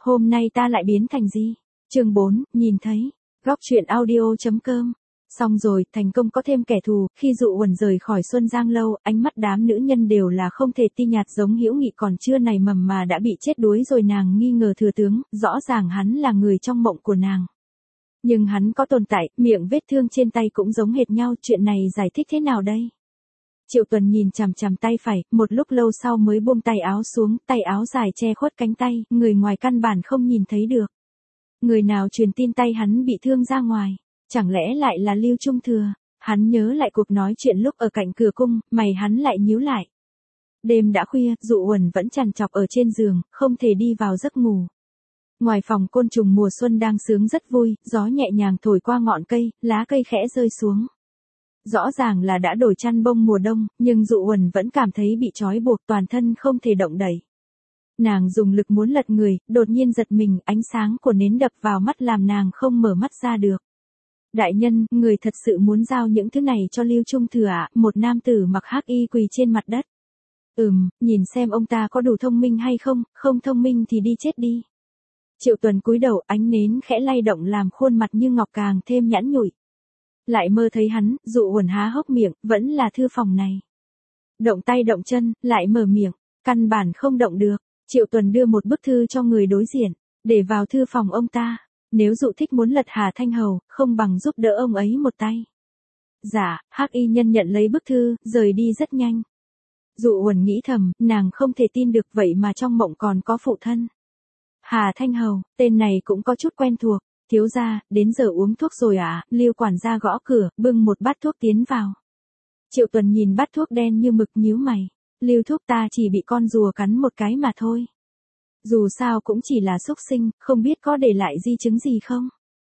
hôm nay ta lại biến thành gì? Chương 4, nhìn thấy. Góc truyện audio.com. Xong rồi, thành công có thêm kẻ thù, khi Dụ Uẩn rời khỏi Xuân Giang lâu, ánh mắt đám nữ nhân đều là không thể tin nhạt giống Hữu Nghị còn chưa nảy mầm mà đã bị chết đuối rồi. Nàng nghi ngờ thừa tướng, rõ ràng hắn là người trong mộng của nàng. Nhưng hắn có tồn tại, miệng vết thương trên tay cũng giống hệt nhau, chuyện này giải thích thế nào đây? Triệu Tuần nhìn chằm chằm tay phải, một lúc lâu sau mới buông tay áo xuống, tay áo dài che khuất cánh tay, người ngoài căn bản không nhìn thấy được. Người nào truyền tin tay hắn bị thương ra ngoài? Chẳng lẽ lại là Lưu Trung Thừa? Hắn nhớ lại cuộc nói chuyện lúc ở cạnh cửa cung, mày hắn lại nhíu lại. Đêm đã khuya, Dụ Uẩn vẫn trằn trọc ở trên giường, không thể đi vào giấc ngủ. Ngoài phòng côn trùng mùa xuân đang sướng rất vui, gió nhẹ nhàng thổi qua ngọn cây, lá cây khẽ rơi xuống. Rõ ràng là đã đổi chăn bông mùa đông, nhưng Dụ Uẩn vẫn cảm thấy bị trói buộc, toàn thân không thể động đậy. Nàng dùng lực muốn lật người, đột nhiên giật mình, ánh sáng của nến đập vào mắt làm nàng không mở mắt ra được. Đại nhân, người thật sự muốn giao những thứ này cho Lưu Trung Thừa ạ? Một nam tử mặc hắc y quỳ trên mặt đất. Nhìn xem ông ta có đủ thông minh hay không, không thông minh thì đi chết đi. Triệu Tuần cúi đầu, ánh nến khẽ lay động làm khuôn mặt như ngọc càng thêm nhẵn nhụi. Lại mơ thấy hắn, Dụ Uẩn há hốc miệng, vẫn là thư phòng này. Động tay động chân, lại mở miệng, căn bản không động được. Triệu Tuần đưa một bức thư cho người đối diện, để vào thư phòng ông ta. Nếu Dụ thích muốn lật Hà Thanh Hầu, không bằng giúp đỡ ông ấy một tay. Dạ, hắc y nhân nhận lấy bức thư, rời đi rất nhanh. Dụ Uẩn nghĩ thầm, nàng không thể tin được vậy mà trong mộng còn có phụ thân. Hà Thanh Hầu, tên này cũng có chút quen thuộc. Thiếu gia, đến giờ uống thuốc rồi ạ? Lưu quản gia gõ cửa, bưng một bát thuốc tiến vào. Triệu Tuần nhìn bát thuốc đen như mực nhíu mày. Lưu thúc, ta chỉ bị con rùa cắn một cái mà thôi. Dù sao cũng chỉ là xúc sinh, không biết có để lại di chứng gì không?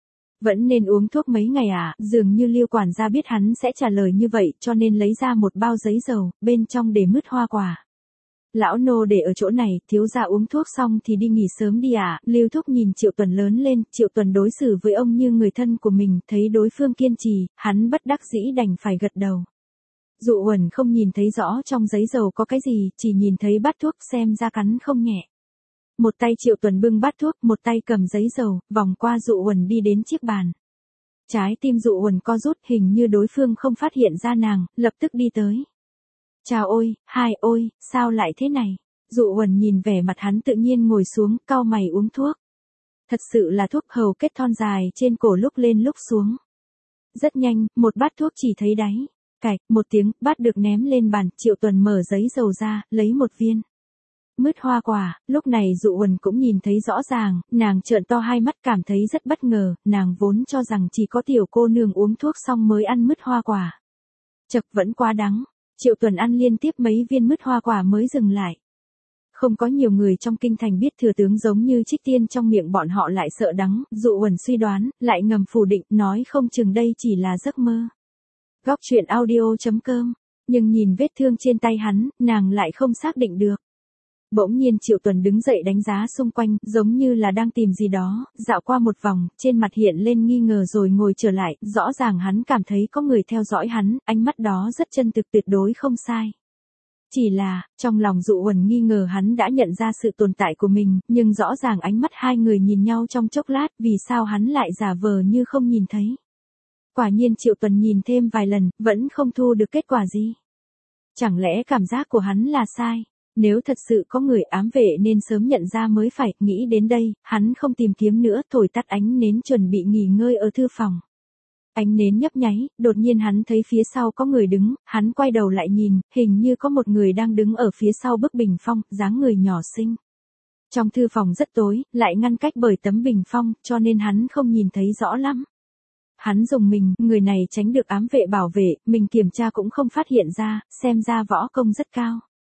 Vẫn nên uống thuốc mấy ngày à? Dường như Lưu quản gia biết hắn sẽ trả lời như vậy, cho nên lấy ra một bao giấy dầu, bên trong để mứt hoa quả. Lão nô để ở chỗ này, thiếu gia uống thuốc xong thì đi nghỉ sớm đi à? Lưu thúc nhìn Triệu Tuần lớn lên, Triệu Tuần đối xử với ông như người thân của mình, thấy đối phương kiên trì, hắn bất đắc dĩ đành phải gật đầu. Dụ Uẩn không nhìn thấy rõ trong giấy dầu có cái gì, chỉ nhìn thấy bát thuốc, xem ra cắn không nhẹ. Một tay Triệu Tuần bưng bát thuốc, một tay cầm giấy dầu, vòng qua Dụ Uẩn đi đến chiếc bàn. Trái tim Dụ Uẩn co rút, hình như đối phương không phát hiện ra nàng, lập tức đi tới. Chào ôi, hai ôi, sao lại thế này? Dụ Uẩn nhìn vẻ mặt hắn tự nhiên ngồi xuống, cau mày uống thuốc. Thật sự là thuốc, hầu kết thon dài trên cổ lúc lên lúc xuống. Rất nhanh, một bát thuốc chỉ thấy đáy. Cạch, một tiếng, bát được ném lên bàn, Triệu Tuần mở giấy dầu ra, lấy một viên. Mứt hoa quả, lúc này Dụ Uẩn cũng nhìn thấy rõ ràng, nàng trợn to hai mắt cảm thấy rất bất ngờ, nàng vốn cho rằng chỉ có tiểu cô nương uống thuốc xong mới ăn mứt hoa quả. Chật, vẫn quá đắng. Triệu Tuần ăn liên tiếp mấy viên mứt hoa quả mới dừng lại. Không có nhiều người trong kinh thành biết thừa tướng giống như Trích Tiên, trong miệng bọn họ lại sợ đắng, Dụ Uẩn suy đoán, lại ngầm phủ định, nói không chừng đây chỉ là giấc mơ. Góc truyện audio.com. Nhưng nhìn vết thương trên tay hắn, nàng lại không xác định được. Bỗng nhiên Triệu Tuần đứng dậy đánh giá xung quanh, giống như là đang tìm gì đó, dạo qua một vòng, trên mặt hiện lên nghi ngờ rồi ngồi trở lại, rõ ràng hắn cảm thấy có người theo dõi hắn, ánh mắt đó rất chân thực, tuyệt đối không sai. Chỉ là, trong lòng Dụ Uẩn nghi ngờ hắn đã nhận ra sự tồn tại của mình, nhưng rõ ràng ánh mắt hai người nhìn nhau trong chốc lát, vì sao hắn lại giả vờ như không nhìn thấy. Quả nhiên Triệu Tuần nhìn thêm vài lần, vẫn không thu được kết quả gì. Chẳng lẽ cảm giác của hắn là sai? Nếu thật sự có người ám vệ nên sớm nhận ra mới phải, nghĩ đến đây, hắn không tìm kiếm nữa, thổi tắt ánh nến chuẩn bị nghỉ ngơi ở thư phòng. Ánh nến nhấp nháy, đột nhiên hắn thấy phía sau có người đứng, hắn quay đầu lại nhìn, hình như có một người đang đứng ở phía sau bức bình phong, dáng người nhỏ xinh. Trong thư phòng rất tối, lại ngăn cách bởi tấm bình phong, cho nên hắn không nhìn thấy rõ lắm. Hắn dùng mình, người này tránh được ám vệ bảo vệ, mình kiểm tra cũng không phát hiện ra, xem ra võ công rất cao.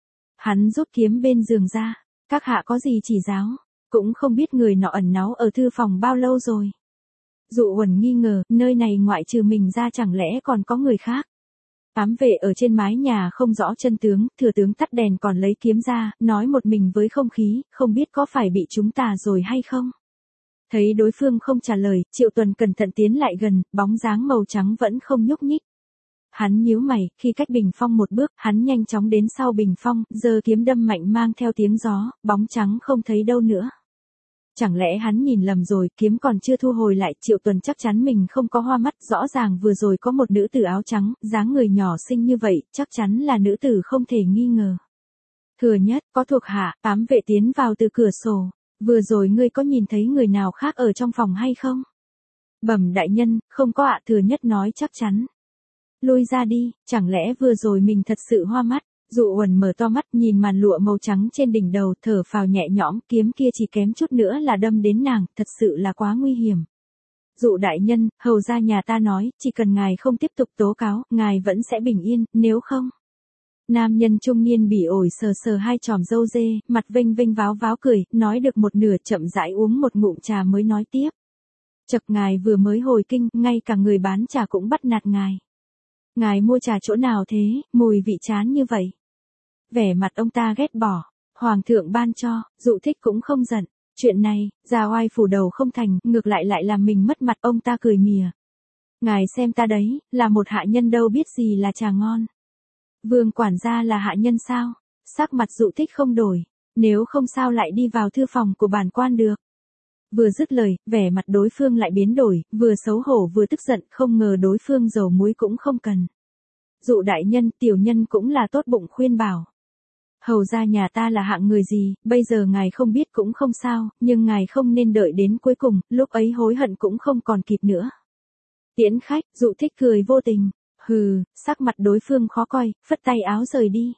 Hắn rút kiếm bên giường ra, các hạ có gì chỉ giáo, cũng không biết người nọ ẩn náu ở thư phòng bao lâu rồi. Dụ Uẩn nghi ngờ, nơi này ngoại trừ mình ra chẳng lẽ còn có người khác. Ám vệ ở trên mái nhà không rõ chân tướng, thừa tướng tắt đèn còn lấy kiếm ra, nói một mình với không khí, không biết có phải bị chúng tà rồi hay không. Thấy đối phương không trả lời, Triệu Tuần cẩn thận tiến lại gần, bóng dáng màu trắng vẫn không nhúc nhích. Hắn nhíu mày, khi cách bình phong một bước, hắn nhanh chóng đến sau bình phong, giơ kiếm đâm mạnh mang theo tiếng gió, bóng trắng không thấy đâu nữa. Chẳng lẽ hắn nhìn lầm rồi, kiếm còn chưa thu hồi lại, Triệu Tuần chắc chắn mình không có hoa mắt, rõ ràng vừa rồi có một nữ tử áo trắng, dáng người nhỏ xinh như vậy, chắc chắn là nữ tử không thể nghi ngờ. Thừa Nhất, có thuộc hạ, ám vệ tiến vào từ cửa sổ, vừa rồi ngươi có nhìn thấy người nào khác ở trong phòng hay không? Bẩm đại nhân, không có ạ. Thừa Nhất nói chắc chắn. Lui ra đi, chẳng lẽ vừa rồi mình thật sự hoa mắt? Dụ Uẩn mở to mắt nhìn màn lụa màu trắng trên đỉnh đầu, thở phào nhẹ nhõm, kiếm kia chỉ kém chút nữa là đâm đến nàng, thật sự là quá nguy hiểm. Dụ đại nhân, hầu gia nhà ta nói, chỉ cần ngài không tiếp tục tố cáo, ngài vẫn sẽ bình yên, nếu không. Nam nhân trung niên bỉ ổi sờ sờ hai chòm râu dê, mặt vênh vênh váo váo cười, nói được một nửa chậm rãi uống một ngụm trà mới nói tiếp. Chậc, ngài vừa mới hồi kinh, ngay cả người bán trà cũng bắt nạt ngài. Ngài mua trà chỗ nào thế, mùi vị chán như vậy. Vẻ mặt ông ta ghét bỏ, hoàng thượng ban cho, Dụ Thích cũng không giận. Chuyện này, già oai phủ đầu không thành, ngược lại lại làm mình mất mặt, ông ta cười mỉa. Ngài xem ta đấy, là một hạ nhân đâu biết gì là trà ngon. Vương quản gia là hạ nhân sao? Sắc mặt Dụ Thích không đổi, nếu không sao lại đi vào thư phòng của bản quan được. Vừa dứt lời, vẻ mặt đối phương lại biến đổi, vừa xấu hổ vừa tức giận, không ngờ đối phương dầu muối cũng không cần. Dụ đại nhân, tiểu nhân cũng là tốt bụng khuyên bảo. Hầu gia nhà ta là hạng người gì, bây giờ ngài không biết cũng không sao, nhưng ngài không nên đợi đến cuối cùng, lúc ấy hối hận cũng không còn kịp nữa. Tiễn khách, Dụ Thích cười vô tình, hừ, sắc mặt đối phương khó coi, phất tay áo rời đi.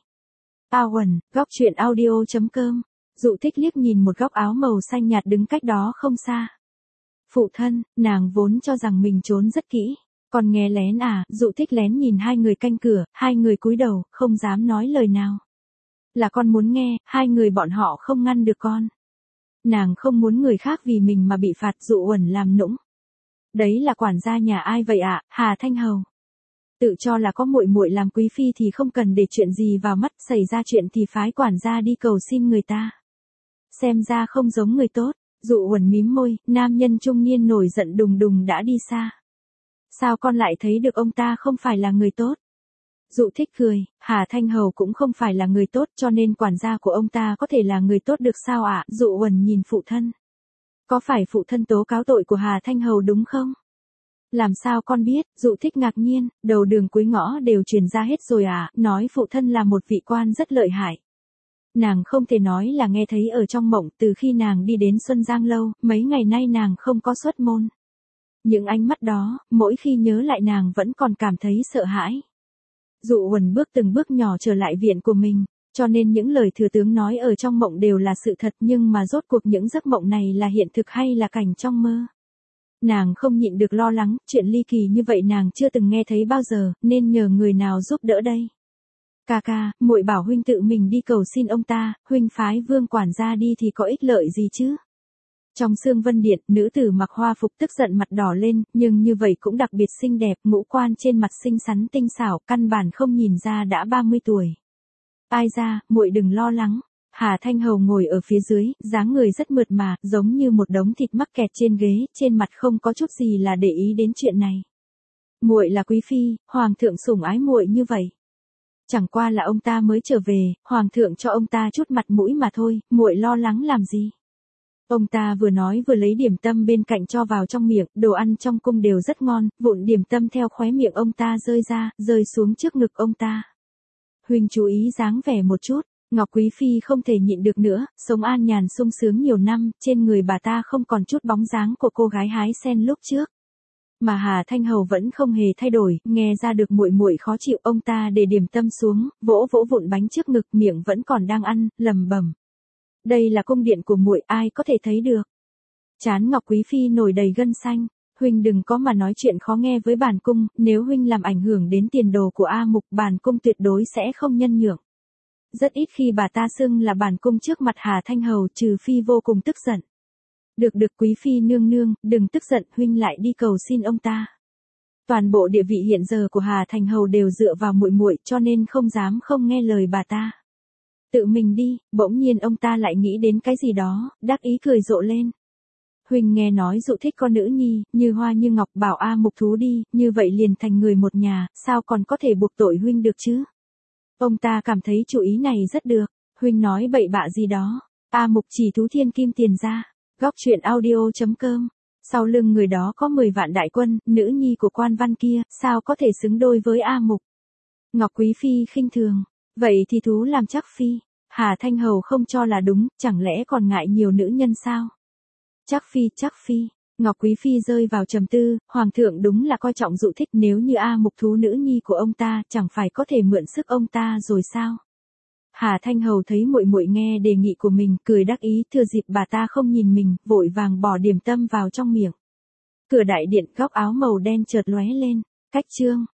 Uẩn, góc truyện audio.com. Dụ Thích liếc nhìn một góc áo màu xanh nhạt đứng cách đó không xa. Phụ thân, nàng vốn cho rằng mình trốn rất kỹ. Còn nghe lén à? Dụ Thích lén nhìn hai người canh cửa, hai người cúi đầu, không dám nói lời nào. Là con muốn nghe, hai người bọn họ không ngăn được con. Nàng không muốn người khác vì mình mà bị phạt. Dụ Uẩn làm nũng. Đấy là quản gia nhà ai vậy ạ? Hà Thanh Hầu. Tự cho là có muội muội làm quý phi thì không cần để chuyện gì vào mắt, xảy ra chuyện thì phái quản gia đi cầu xin người ta. Xem ra không giống người tốt. Dụ Uẩn mím môi, nam nhân trung niên nổi giận đùng đùng đã đi xa. Sao con lại thấy được ông ta không phải là người tốt? Dụ Thích cười, Hà Thanh Hầu cũng không phải là người tốt, cho nên quản gia của ông ta có thể là người tốt được sao ạ? Dụ Uẩn nhìn phụ thân. Có phải phụ thân tố cáo tội của Hà Thanh Hầu đúng không? Làm sao con biết? Dụ Thích ngạc nhiên, đầu đường cuối ngõ đều truyền ra hết rồi à? Nói phụ thân là một vị quan rất lợi hại. Nàng không thể nói là nghe thấy ở trong mộng, từ khi nàng đi đến Xuân Giang Lâu, mấy ngày nay nàng không có xuất môn. Những ánh mắt đó, mỗi khi nhớ lại nàng vẫn còn cảm thấy sợ hãi. Dụ Uẩn bước từng bước nhỏ trở lại viện của mình, cho nên những lời thừa tướng nói ở trong mộng đều là sự thật, nhưng mà rốt cuộc những giấc mộng này là hiện thực hay là cảnh trong mơ. Nàng không nhịn được lo lắng, chuyện ly kỳ như vậy nàng chưa từng nghe thấy bao giờ, nên nhờ người nào giúp đỡ đây. Ca ca, muội bảo huynh tự mình đi cầu xin ông ta, huynh phái Vương quản gia đi thì có ích lợi gì chứ? Trong Sương Vân Điện, nữ tử mặc hoa phục tức giận mặt đỏ lên, nhưng như vậy cũng đặc biệt xinh đẹp, ngũ quan trên mặt xinh xắn tinh xảo, căn bản không nhìn ra đã 30 tuổi. Ai ra, muội đừng lo lắng. Hà Thanh Hầu ngồi ở phía dưới, dáng người rất mượt mà, giống như một đống thịt mắc kẹt trên ghế, trên mặt không có chút gì là để ý đến chuyện này. Muội là quý phi, hoàng thượng sủng ái muội như vậy. Chẳng qua là ông ta mới trở về, hoàng thượng cho ông ta chút mặt mũi mà thôi, muội lo lắng làm gì? Ông ta vừa nói vừa lấy điểm tâm bên cạnh cho vào trong miệng, đồ ăn trong cung đều rất ngon, vụn điểm tâm theo khóe miệng ông ta rơi ra, rơi xuống trước ngực ông ta. Huynh chú ý dáng vẻ một chút, Ngọc Quý Phi không thể nhịn được nữa, sống an nhàn sung sướng nhiều năm, trên người bà ta không còn chút bóng dáng của cô gái hái sen lúc trước. Mà Hà Thanh Hầu vẫn không hề thay đổi, nghe ra được muội muội khó chịu, ông ta để điểm tâm xuống, vỗ vỗ vụn bánh trước ngực, miệng vẫn còn đang ăn, lẩm bẩm. Đây là cung điện của muội, ai có thể thấy được. Trán Ngọc Quý Phi nổi đầy gân xanh, huynh đừng có mà nói chuyện khó nghe với bản cung, nếu huynh làm ảnh hưởng đến tiền đồ của A Mục, bản cung tuyệt đối sẽ không nhân nhượng. Rất ít khi bà ta xưng là bản cung trước mặt Hà Thanh Hầu, trừ phi vô cùng tức giận. Được Quý Phi nương nương, đừng tức giận, huynh lại đi cầu xin ông ta. Toàn bộ địa vị hiện giờ của Hà Thanh Hầu đều dựa vào muội muội, cho nên không dám không nghe lời bà ta. Tự mình đi, bỗng nhiên ông ta lại nghĩ đến cái gì đó, đắc ý cười rộ lên. Huynh nghe nói Dụ thích con nữ nhi, như hoa như ngọc, bảo A Mục thú đi, như vậy liền thành người một nhà, sao còn có thể buộc tội huynh được chứ? Ông ta cảm thấy chủ ý này rất được, huynh nói bậy bạ gì đó, A Mục chỉ thú thiên kim tiền ra. Góc truyện audio.com. Sau lưng người đó có 10 vạn đại quân, nữ nhi của quan văn kia, sao có thể xứng đôi với A Mục. Ngọc Quý Phi khinh thường. Vậy thì thú làm chắc phi. Hà Thanh Hầu không cho là đúng, chẳng lẽ còn ngại nhiều nữ nhân sao? Chắc phi. Ngọc Quý Phi rơi vào trầm tư, Hoàng thượng đúng là coi trọng dụ thích, nếu như A Mục thú nữ nhi của ông ta, chẳng phải có thể mượn sức ông ta rồi sao? Hà Thanh Hầu thấy muội muội nghe đề nghị của mình, cười đắc ý, thừa dịp bà ta không nhìn mình, vội vàng bỏ điểm tâm vào trong miệng. Cửa đại điện, góc áo màu đen chợt lóe lên. Cách chương